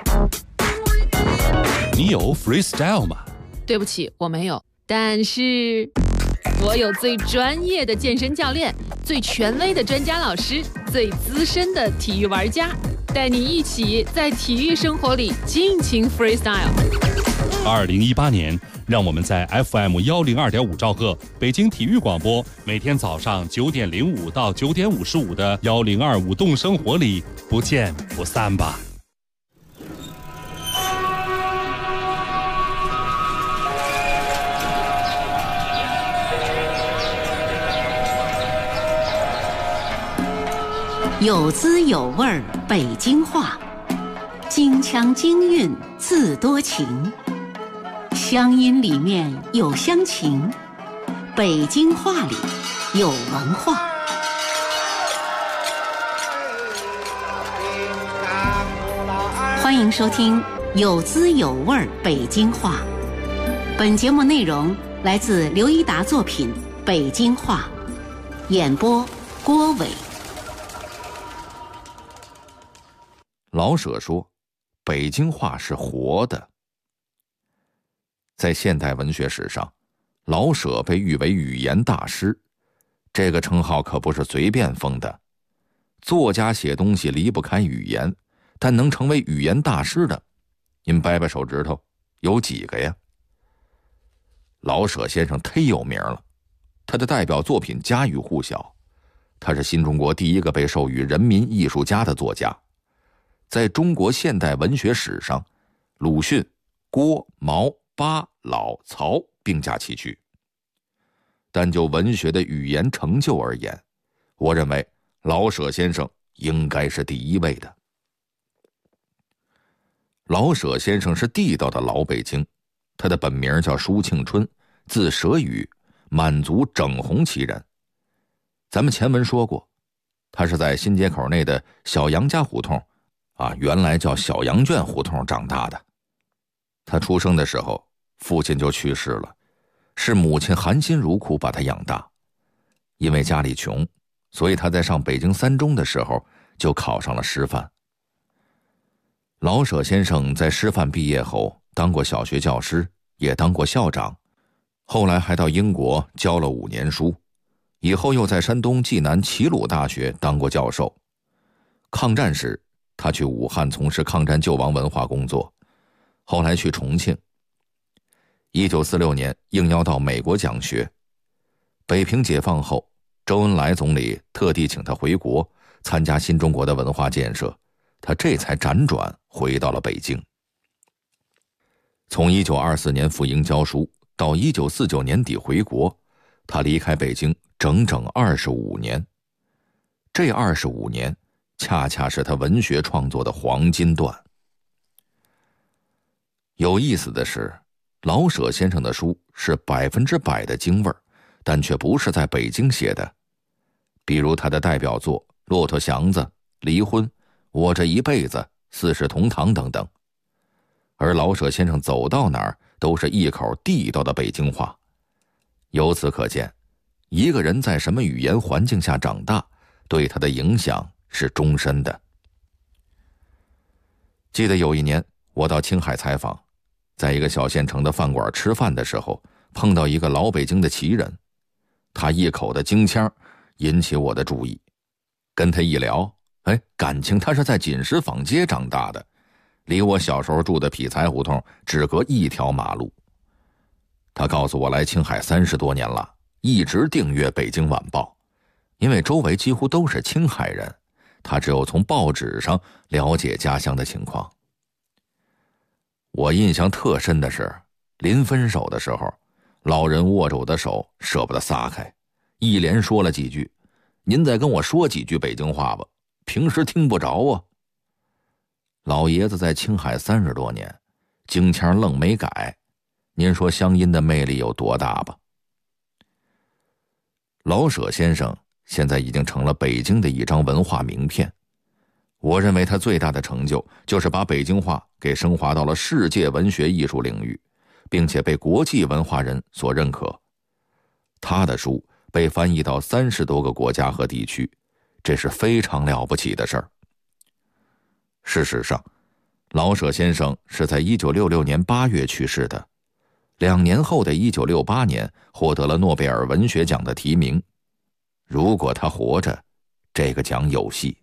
你有 freestyle 吗？ 对不起，我没有，但是我有最专业的健身教练，最权威的专家老师，最资深的体育玩家，带你一起在体育生活里尽情 freestyle。 2018年，让我们在 FM 102.5兆赫北京体育广播，每天早上9点05到9点55的1025动生活里不见不散吧。 有滋有味儿北京话，京腔京韵字多情，乡音里面有乡情，北京话里有文化。欢迎收听有滋有味儿北京话。本节目内容来自刘一达作品《北京话》，演播郭伟。 老舍说，北京话是活的。在现代文学史上，老舍被誉为语言大师，这个称号可不是随便封的。作家写东西离不开语言，但能成为语言大师的，您掰掰手指头，有几个呀？老舍先生忒有名了，他的代表作品家喻户晓，他是新中国第一个被授予人民艺术家的作家。在中国现代文学史上，鲁迅、郭、毛、巴、老、曹并驾齐驱。但就文学的语言成就而言，我认为老舍先生应该是第一位的。老舍先生是地道的老北京，他的本名叫舒庆春，字舍宇，满族整红旗人。咱们前文说过，他是在新街口内的小杨家胡同原来叫小羊圈胡同长大的。他出生的时候，父亲就去世了，是母亲含辛茹苦把他养大。因为家里穷，所以他在上北京三中的时候就考上了师范。老舍先生在师范毕业后当过小学教师，也当过校长，后来还到英国教了5年书，以后又在山东济南齐鲁大学当过教授。抗战时他去武汉从事抗战救亡文化工作，后来去重庆。1946年应邀到美国讲学。北平解放后，周恩来总理特地请他回国参加新中国的文化建设，他这才辗转回到了北京。从1924年赴英教书到1949年底回国，他离开北京整整25年。这25年恰恰是他文学创作的黄金段。有意思的是，老舍先生的书是100%的京味儿，但却不是在北京写的。比如他的代表作《骆驼祥子》《离婚》《 我这一辈子四世同堂等等。而老舍先生走到哪儿都是一口地道的北京话。由此可见，一个人在什么语言环境下长大，对他的影响是终身的。记得有一年我到青海采访，在一个小县城的饭馆吃饭的时候，碰到一个老北京的奇人，他一口的京腔引起我的注意。跟他一聊，感情他是在锦石坊街长大的，离我小时候住的匹才胡同只隔一条马路。他告诉我来青海30多年了，一直订阅《北京晚报》，因为周围几乎都是青海人，他只有从报纸上了解家乡的情况。我印象特深的是，临分手的时候，老人握着我的手舍不得撒开，一连说了几句：“您再跟我说几句北京话吧，平时听不着啊。”老爷子在青海30多年，京腔愣没改，您说乡音的魅力有多大吧？老舍先生现在已经成了北京的一张文化名片。我认为他最大的成就就是把北京话给升华到了世界文学艺术领域，并且被国际文化人所认可。他的书被翻译到30多个国家和地区，这是非常了不起的事儿。事实上，老舍先生是在1966年8月去世的，2年后的1968年获得了诺贝尔文学奖的提名。如果他活着，这个奖有戏。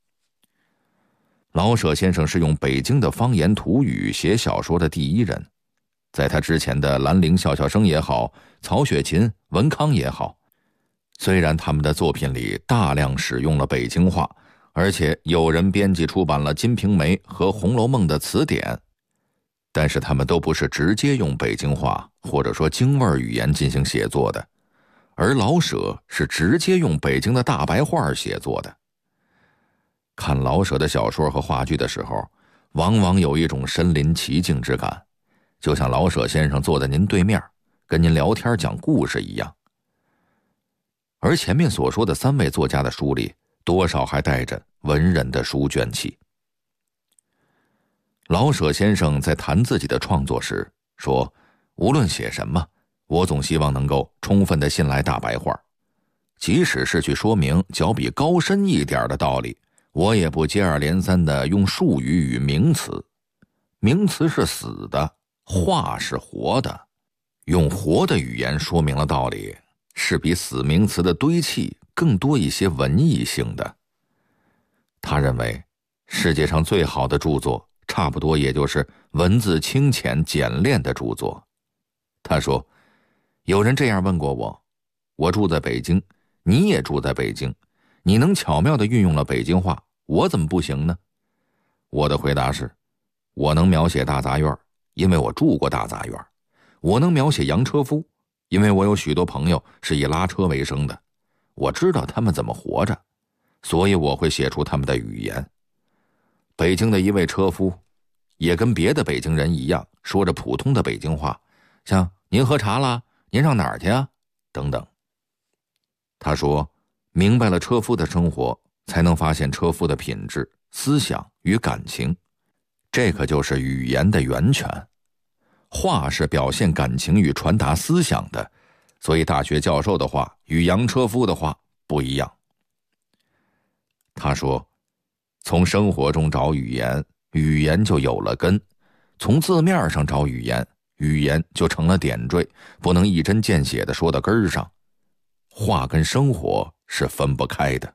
老舍先生是用北京的方言土语写小说的第一人，在他之前的兰陵笑笑生也好，曹雪芹、文康也好，虽然他们的作品里大量使用了北京话，而且有人编辑出版了《金瓶梅》和《红楼梦》的词典，但是他们都不是直接用北京话或者说京味语言进行写作的，而老舍是直接用北京的大白话写作的。看老舍的小说和话剧的时候，往往有一种身临其境之感，就像老舍先生坐在您对面，跟您聊天讲故事一样。而前面所说的3位作家的书里，多少还带着文人的书卷气。老舍先生在谈自己的创作时说，无论写什么，我总希望能够充分地信赖大白话，即使是去说明较比高深一点的道理，我也不接二连三地用术语与名词。名词是死的，话是活的，用活的语言说明了道理，是比死名词的堆砌更多一些文艺性的。他认为，世界上最好的著作，差不多也就是文字清浅简练的著作。他说，有人这样问过我，我住在北京，你也住在北京，你能巧妙地运用了北京话，我怎么不行呢？我的回答是，我能描写大杂院，因为我住过大杂院；我能描写洋车夫，因为我有许多朋友是以拉车为生的，我知道他们怎么活着，所以我会写出他们的语言。北京的一位车夫也跟别的北京人一样，说着普通的北京话，像您喝茶啦，您上哪儿去啊，等等。他说，明白了车夫的生活，才能发现车夫的品质、思想与感情，这可就是语言的源泉。话是表现感情与传达思想的，所以大学教授的话与洋车夫的话不一样。他说，从生活中找语言，语言就有了根；从字面上找语言，语言就成了点缀，不能一针见血地说到根儿上。话跟生活是分不开的。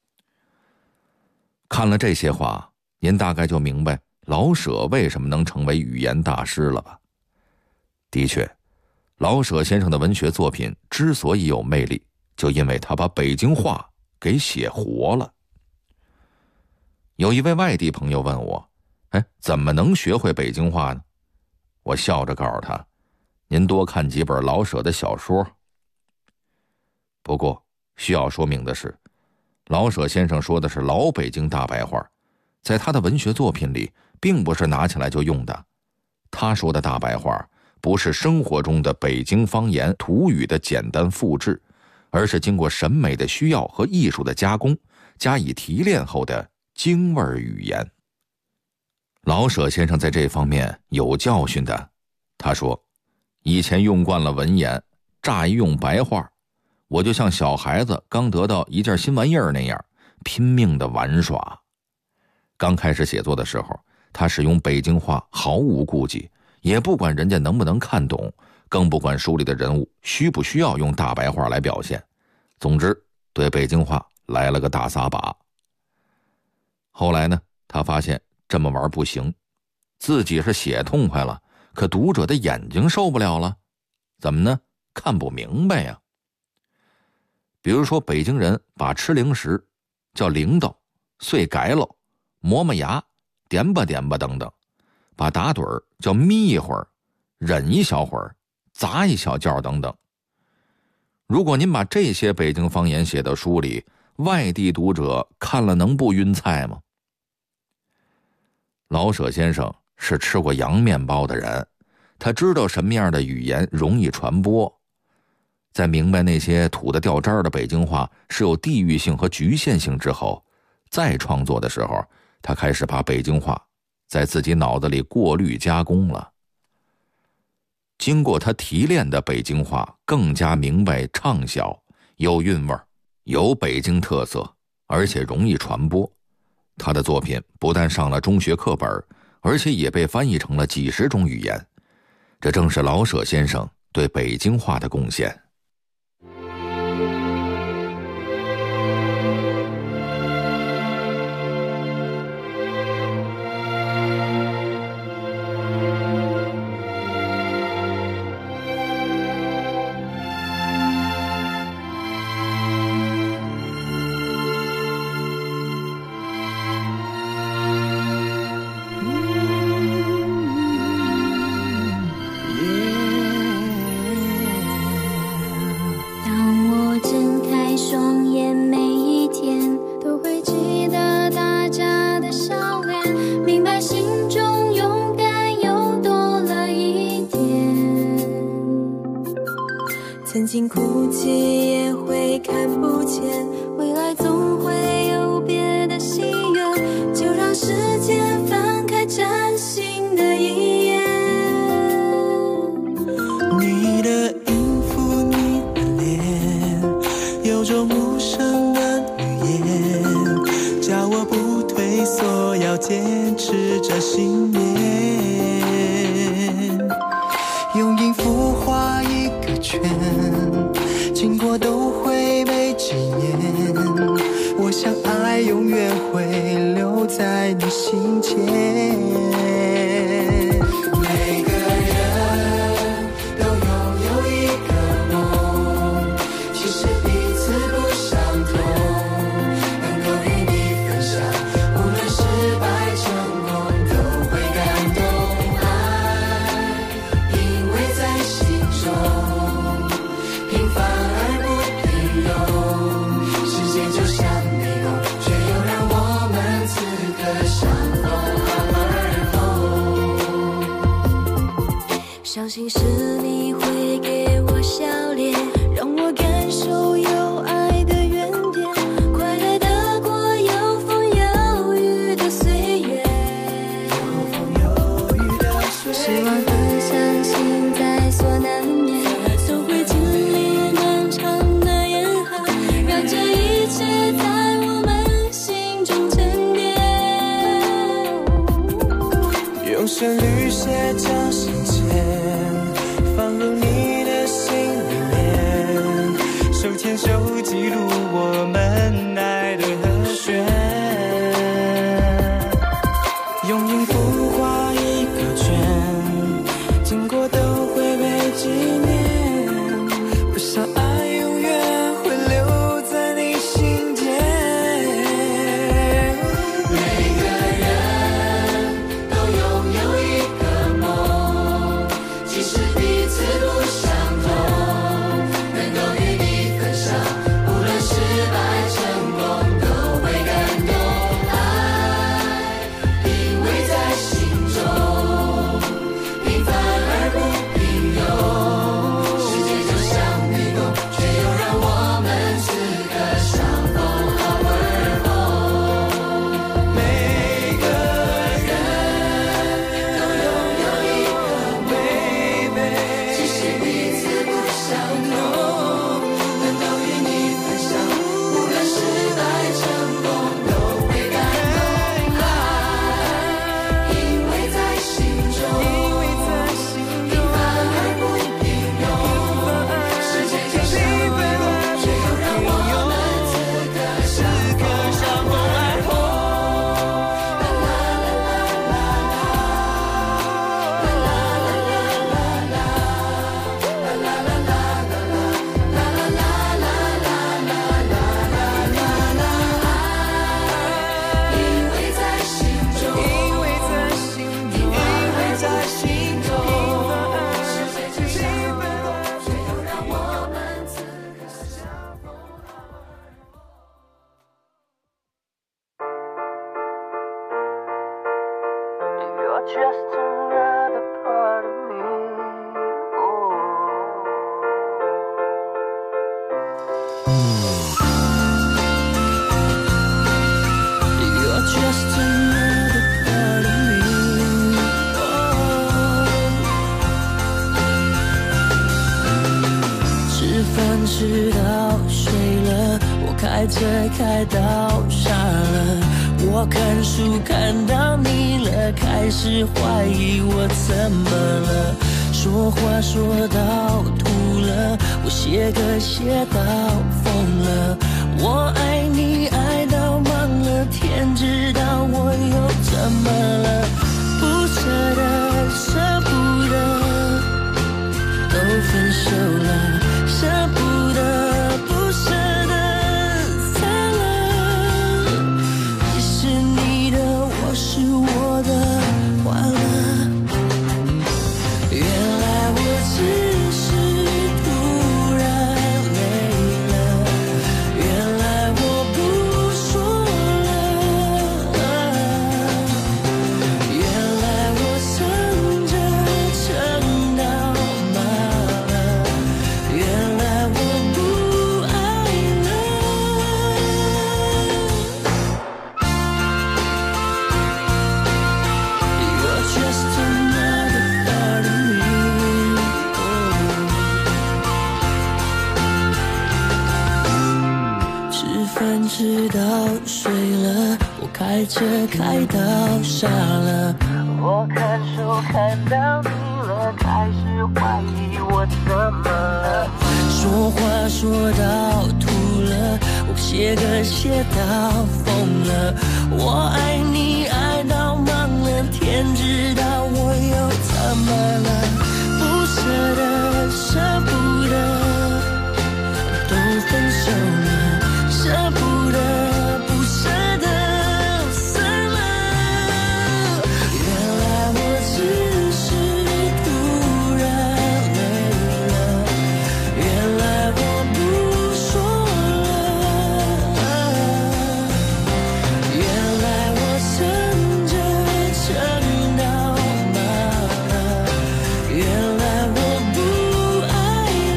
看了这些话，您大概就明白老舍为什么能成为语言大师了吧？的确，老舍先生的文学作品之所以有魅力，就因为他把北京话给写活了。有一位外地朋友问我，怎么能学会北京话呢？我笑着告诉他，您多看几本老舍的小说。不过需要说明的是，老舍先生说的是老北京大白话，在他的文学作品里并不是拿起来就用的。他说的大白话不是生活中的北京方言土语的简单复制，而是经过审美的需要和艺术的加工，加以提炼后的京味语言。老舍先生在这方面有教训的，他说，以前用惯了文言，乍一用白话，我就像小孩子刚得到一件新玩意儿那样，拼命的玩耍。刚开始写作的时候，他使用北京话毫无顾忌，也不管人家能不能看懂，更不管书里的人物需不需要用大白话来表现。总之，对北京话来了个大撒把。后来呢，他发现这么玩不行，自己是写痛快了，可读者的眼睛受不了了。怎么呢？看不明白呀。比如说，北京人把吃零食叫零豆、碎改喽、磨磨牙、点吧点吧等等，把打盹儿叫眯一会儿、忍一小会儿、砸一小觉等等。如果您把这些北京方言写到书里，外地读者看了能不晕菜吗？老舍先生是吃过洋面包的人，他知道什么样的语言容易传播。在明白那些土得掉渣的北京话是有地域性和局限性之后，再创作的时候，他开始把北京话在自己脑子里过滤加工了。经过他提炼的北京话更加明白畅销，有韵味，有北京特色，而且容易传播。他的作品不但上了中学课本，而且也被翻译成了几十种语言。这正是老舍先生对北京话的贡献。 曾经哭泣也会看不见，未来总会有别的心愿，就让时间翻开崭新的一页。 你的音符，你的脸，有种无声的语言，叫我不退缩，要坚持着信念。用音符画一个圈，经过都会被纪念。我想爱永远会留在你心间。每个人都拥有一个梦，其实彼此不相同，能够与你分享，无论失败成功都会感动。爱因为在心中平凡而不平庸，时间就像迷宫，却又让我们此刻相逢而后。 相信是你会给我笑脸，让我感受有爱的原点，快乐的过有风有雨的岁月。希望和相信在所难免，都会经历漫长的严寒，让这一切在我们心中沉淀。 用旋律写着心间，放入你的心里面，手牵手记录我们爱的和弦。用音符画一个圈，经过都会被纪念。我想爱永远会留在你心间。 每个人都拥有一个梦，即使彼此不相同，能够与你分享，无论失败成功 just another part of me. You're just another part of me.吃饭吃到睡了，我开车开到傻了，我看书看到腻了，开始怀疑我怎么了，说话说到吐了，我写歌写到疯了，我爱你爱到忘了，天知道我又怎么了，不舍得舍不得，都分手了，舍不得不舍得散了，你是你的，我是我的，完了，原来我只是突然累了，原来我不说了，原来我撑着撑到麻了，原来我不爱了。You're just another part of me. Oh. 吃饭吃到睡了，我开车开到傻了，我看书看到腻了，开始怀疑我怎么了，说话说到吐了，我写歌写到疯了，我爱你爱到忘了，天知道我又怎么了，不舍得舍不得，都分手了，舍不得不舍得散了，原来我只是突然累了，原来我不说了，原来我撑着撑到麻了，原来我不爱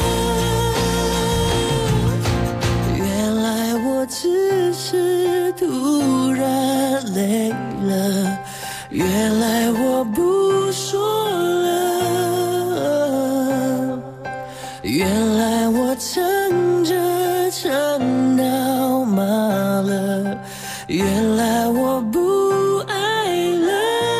了，原来我只是突然累了，原来我不说了，原来我撑着撑到麻了，原来我不爱了。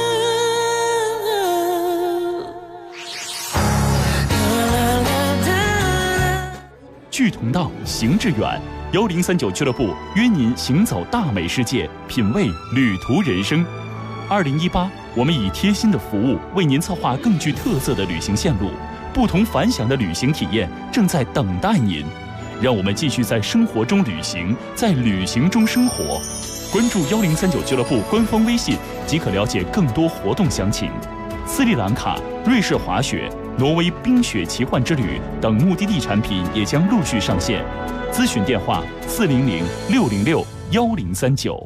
志同道，行致远。1039俱乐部约您行走大美世界，品味旅途人生。2018，我们以贴心的服务为您策划更具特色的旅行线路，不同凡响的旅行体验正在等待您。让我们继续在生活中旅行，在旅行中生活。关注1039俱乐部官方微信即可了解更多活动详情。斯里兰卡、瑞士滑雪、挪威冰雪奇幻之旅等目的地产品也将陆续上线。咨询电话400-606-1039。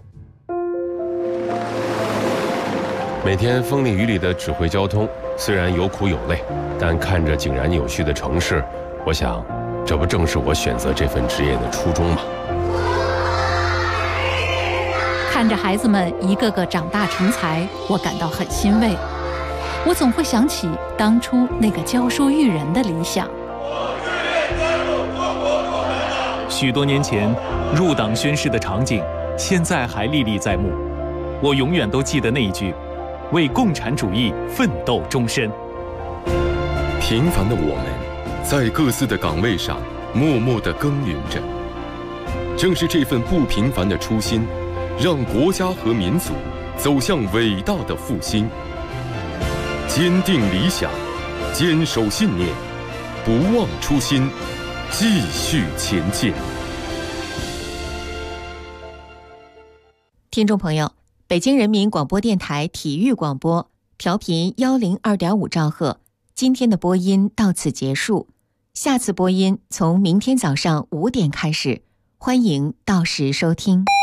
每天风里雨里的指挥交通，虽然有苦有累，但看着井然有序的城市，我想，这不正是我选择这份职业的初衷吗？ 看着孩子们一个个长大成才，我感到很欣慰。我总会想起当初那个教书育人的理想。 许多年前入党宣誓的场景，现在还历历在目。我永远都记得那一句：为共产主义奋斗终身。 平凡的我们，在各自的岗位上默默地耕耘着。正是这份不平凡的初心，让国家和民族走向伟大的复兴。坚定理想，坚守信念，不忘初心，继续前进。 听众朋友，北京人民广播电台体育广播，调频102.5兆赫。今天的播音到此结束，下次播音从明天早上5点开始，欢迎到时收听。